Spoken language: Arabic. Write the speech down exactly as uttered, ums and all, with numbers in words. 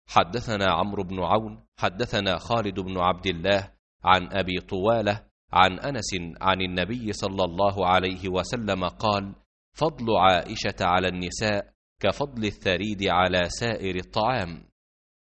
حدثنا عمرو بن عون حدثنا خالد بن عبد الله عن أبي طوالة عن أنس عن النبي صلى الله عليه وسلم قال: فضل عائشة على النساء كفضل الثريد على سائر الطعام.